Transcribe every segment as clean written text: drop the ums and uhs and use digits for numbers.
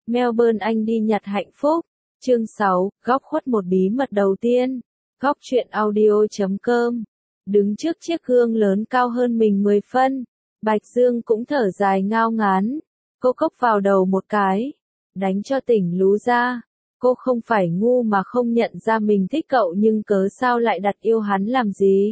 Melbourne Anh đi nhặt hạnh phúc. Chương 6, góc khuất một bí mật đầu tiên. Góc truyện audio.com. Đứng trước chiếc gương lớn cao hơn mình 10 phân, Bạch Dương cũng thở dài ngao ngán. Cô cốc vào đầu một cái, đánh cho tỉnh lú ra. Cô không phải ngu mà không nhận ra mình thích cậu, nhưng cớ sao lại đặt yêu hắn làm gì?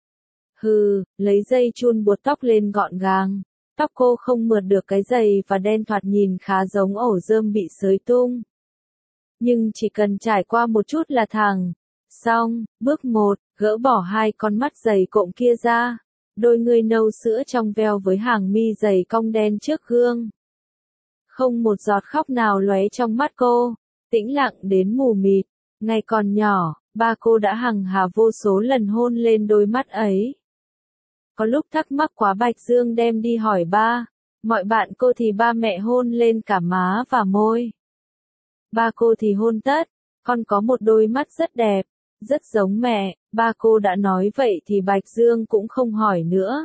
Hừ, lấy dây chun buộc tóc lên gọn gàng. Tóc cô không mượt được cái dày và đen, thoạt nhìn khá giống ổ rơm bị xới tung. Nhưng chỉ cần trải qua một chút là thẳng. Xong, bước 1, gỡ bỏ hai con mắt dày cộm kia ra. Đôi ngươi nâu sữa trong veo với hàng mi dày cong đen trước gương. Không một giọt khóc nào lóe trong mắt cô, tĩnh lặng đến mù mịt. Ngày còn nhỏ, ba cô đã hằng hà vô số lần hôn lên đôi mắt ấy. Có lúc thắc mắc quá, Bạch Dương đem đi hỏi ba. Mọi bạn cô thì ba mẹ hôn lên cả má và môi. Ba cô thì hôn tất. Con có một đôi mắt rất đẹp, rất giống mẹ. Ba cô đã nói vậy thì Bạch Dương cũng không hỏi nữa.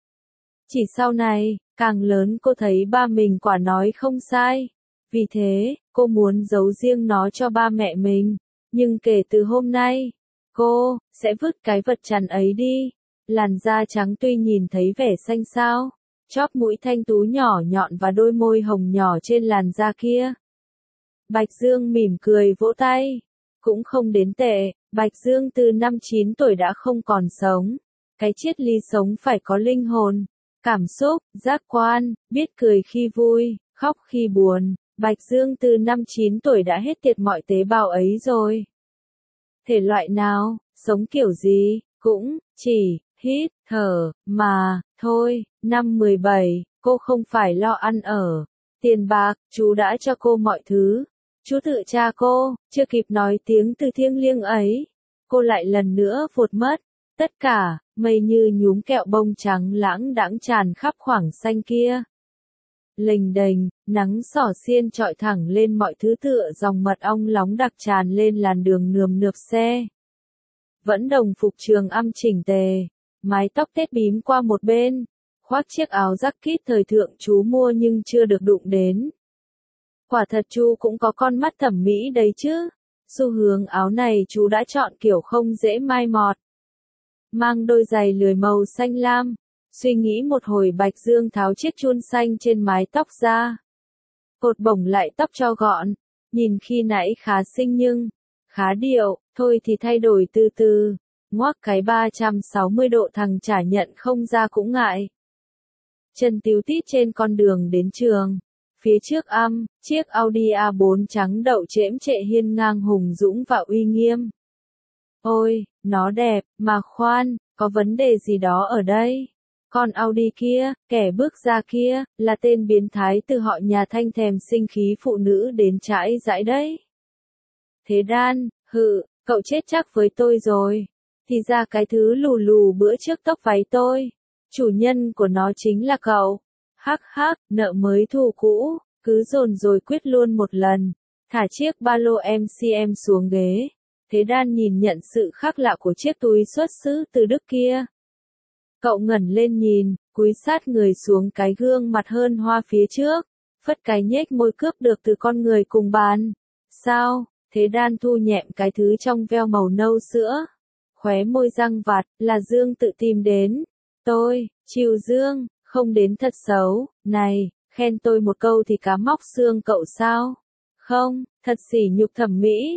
Chỉ sau này, càng lớn cô thấy ba mình quả nói không sai. Vì thế, cô muốn giấu riêng nó cho ba mẹ mình. Nhưng kể từ hôm nay, cô sẽ vứt cái vật chằn ấy đi. Làn da trắng tuy nhìn thấy vẻ xanh xao, chóp mũi thanh tú nhỏ nhọn và đôi môi hồng nhỏ trên làn da kia. Bạch Dương mỉm cười vỗ tay. Cũng không đến tệ, Bạch Dương từ năm 9 tuổi đã không còn sống. Cái triết lý sống phải có linh hồn, cảm xúc, giác quan, biết cười khi vui, khóc khi buồn. Bạch Dương từ năm 9 tuổi đã hết tiệt mọi tế bào ấy rồi. Thể loại nào, sống kiểu gì, cũng chỉ hít thở mà thôi. Năm 17, cô không phải lo ăn ở, tiền bạc, chú đã cho cô mọi thứ. Chú tự cha cô, chưa kịp nói tiếng từ thiêng liêng ấy, cô lại lần nữa vụt mất. Tất cả, mây như nhúm kẹo bông trắng lãng đãng tràn khắp khoảng xanh kia. Lềnh đềnh, nắng xỏ xiên trọi thẳng lên mọi thứ, tựa dòng mật ong nóng đặc tràn lên làn đường nườm nượp xe. Vẫn đồng phục trường âm chỉnh tề, mái tóc tết bím qua một bên, khoác chiếc áo jacket thời thượng chú mua nhưng chưa được đụng đến. Quả thật chú cũng có con mắt thẩm mỹ đấy chứ. Xu hướng áo này chú đã chọn kiểu không dễ mai mọt. Mang đôi giày lười màu xanh lam. Suy nghĩ một hồi, Bạch Dương tháo chiếc chun xanh trên mái tóc ra. Cột bổng lại tóc cho gọn. Nhìn khi nãy khá xinh nhưng khá điệu, thôi thì thay đổi từ từ. Ngoác cái 360 độ thằng chả nhận không ra cũng ngại. Chân tíu tít trên con đường đến trường. Phía trước chiếc Audi A4 trắng đậu chễm chệ hiên ngang hùng dũng và uy nghiêm. Ôi, nó đẹp, mà khoan, có vấn đề gì đó ở đây. Con Audi kia, kẻ bước ra kia, là tên biến thái từ họ nhà Thanh thèm sinh khí phụ nữ đến trãi dãi đấy. Thế Đan, cậu chết chắc với tôi rồi. Thì ra cái thứ lù lù bữa trước tóc váy tôi, chủ nhân của nó chính là cậu. Hắc hắc, nợ mới thù cũ, cứ dồn rồi quyết luôn một lần. Thả chiếc ba lô MCM xuống ghế. Thế Đan nhìn nhận sự khác lạ của chiếc túi xuất xứ từ Đức kia. Cậu ngẩng lên nhìn, cúi sát người xuống cái gương mặt hơn hoa phía trước, phất cái nhếch môi cướp được từ con người cùng bàn. Sao? Thế Đan thu nhẹm cái thứ trong veo màu nâu sữa. Khóe môi răng vặt, là Dương tự tìm đến. Tôi, Triều Dương, không đến thật xấu. Này, khen tôi một câu thì cá móc xương cậu sao? Không, thật sỉ nhục thẩm mỹ.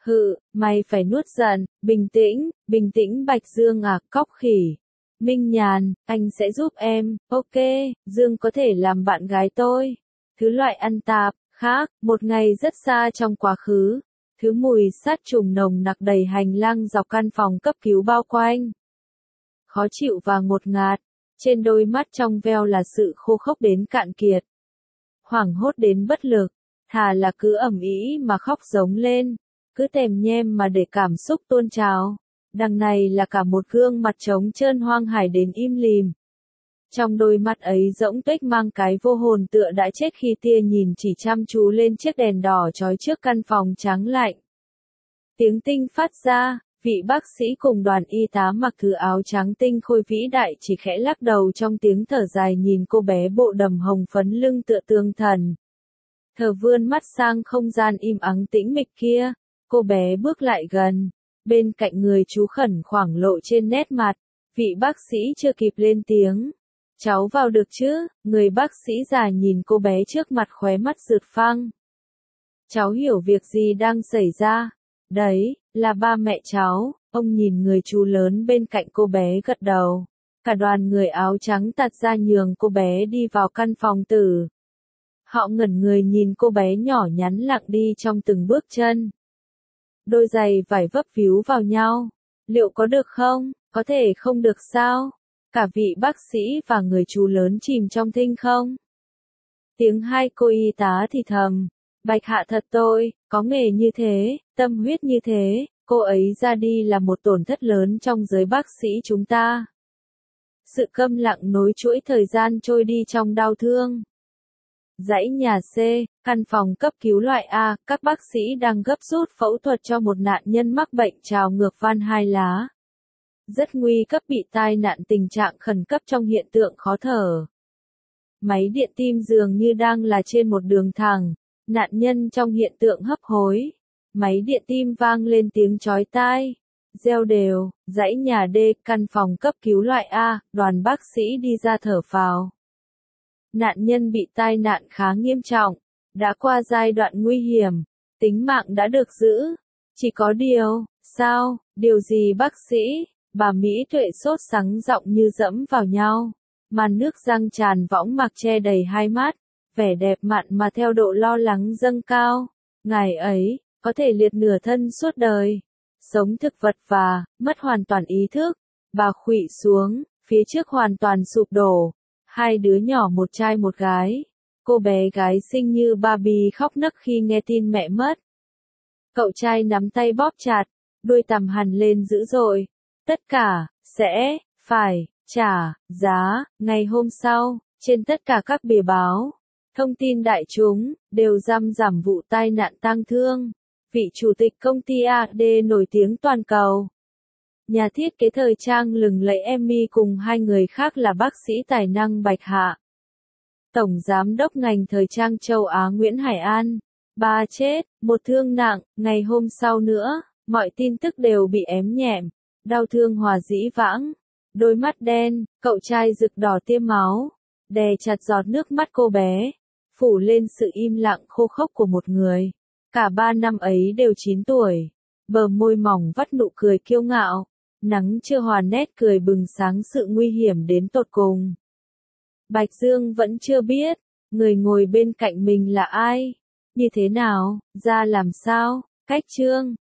Mày phải nuốt giận, bình tĩnh Bạch Dương à, cóc khỉ. Minh Nhàn, anh sẽ giúp em, ok, Dương có thể làm bạn gái tôi. Thứ loại ăn tạp, khác, một ngày rất xa trong quá khứ. Thứ mùi sát trùng nồng nặc đầy hành lang dọc căn phòng cấp cứu bao quanh. Khó chịu và ngột ngạt, trên đôi mắt trong veo là sự khô khốc đến cạn kiệt. Hoảng hốt đến bất lực, thà là cứ ầm ĩ mà khóc giống lên, cứ tèm nhem mà để cảm xúc tuôn trào. Đằng này là cả một gương mặt trống trơn hoang hải đến im lìm. Trong đôi mắt ấy rỗng tuếch mang cái vô hồn tựa đã chết khi tia nhìn chỉ chăm chú lên chiếc đèn đỏ chói trước căn phòng trắng lạnh. Tiếng tinh phát ra, vị bác sĩ cùng đoàn y tá mặc thứ áo trắng tinh khôi vĩ đại chỉ khẽ lắc đầu trong tiếng thở dài nhìn cô bé bộ đầm hồng phấn lưng tựa tương thần. Thờ vươn mắt sang không gian im ắng tĩnh mịch kia, cô bé bước lại gần, bên cạnh người chú khẩn khoản lộ trên nét mặt, vị bác sĩ chưa kịp lên tiếng. Cháu vào được chứ, người bác sĩ già nhìn cô bé trước mặt khóe mắt rượt phăng. Cháu hiểu việc gì đang xảy ra, đấy, là ba mẹ cháu, ông nhìn người chú lớn bên cạnh cô bé gật đầu. Cả đoàn người áo trắng tạt ra nhường cô bé đi vào căn phòng tử. Họ ngẩn người nhìn cô bé nhỏ nhắn lặng đi trong từng bước chân. Đôi giày vải vấp víu vào nhau. Liệu có được không? Có thể không được sao? Cả vị bác sĩ và người chú lớn chìm trong thinh không? Tiếng hai cô y tá thì thầm. Bạch Hạ thật tôi, có nghề như thế, tâm huyết như thế, cô ấy ra đi là một tổn thất lớn trong giới bác sĩ chúng ta. Sự câm lặng nối chuỗi thời gian trôi đi trong đau thương. Dãy nhà C, căn phòng cấp cứu loại A, các bác sĩ đang gấp rút phẫu thuật cho một nạn nhân mắc bệnh trào ngược van hai lá. Rất nguy cấp bị tai nạn tình trạng khẩn cấp trong hiện tượng khó thở. Máy điện tim dường như đang là trên một đường thẳng, nạn nhân trong hiện tượng hấp hối. Máy điện tim vang lên tiếng chói tai. Reo đều, dãy nhà D, căn phòng cấp cứu loại A, đoàn bác sĩ đi ra thở phào. Nạn nhân bị tai nạn khá nghiêm trọng, đã qua giai đoạn nguy hiểm, tính mạng đã được giữ. Chỉ có điều, sao, điều gì bác sĩ? Bà Mỹ Tuệ sốt sắng giọng như dẫm vào nhau. Màn nước răng tràn võng mạc che đầy hai mắt, vẻ đẹp mặn mà theo độ lo lắng dâng cao. Ngày ấy, có thể liệt nửa thân suốt đời. Sống thực vật và, mất hoàn toàn ý thức. Bà khuỵu xuống, phía trước hoàn toàn sụp đổ. Hai đứa nhỏ một trai một gái. Cô bé gái xinh như Barbie khóc nấc khi nghe tin mẹ mất. Cậu trai nắm tay bóp chặt, đuôi tằm hằn lên dữ dội. Tất cả, sẽ, phải, trả, giá. Ngày hôm sau, trên tất cả các bìa báo, thông tin đại chúng, đều răm rằm vụ tai nạn tang thương. Vị chủ tịch công ty AD nổi tiếng toàn cầu. Nhà thiết kế thời trang lừng lẫy Emmy cùng hai người khác là bác sĩ tài năng Bạch Hạ. Tổng giám đốc ngành thời trang châu Á Nguyễn Hải An. Ba chết, một thương nặng, ngày hôm sau nữa, mọi tin tức đều bị ém nhẹm. Đau thương hòa dĩ vãng. Đôi mắt đen, cậu trai rực đỏ tiêm máu. Đè chặt giọt nước mắt cô bé. Phủ lên sự im lặng khô khốc của một người. Cả ba năm ấy đều 9 tuổi. Bờ môi mỏng vắt nụ cười kiêu ngạo. Nắng chưa hòa nét cười bừng sáng sự nguy hiểm đến tột cùng. Bạch Dương vẫn chưa biết, người ngồi bên cạnh mình là ai, như thế nào, ra làm sao, cách chương.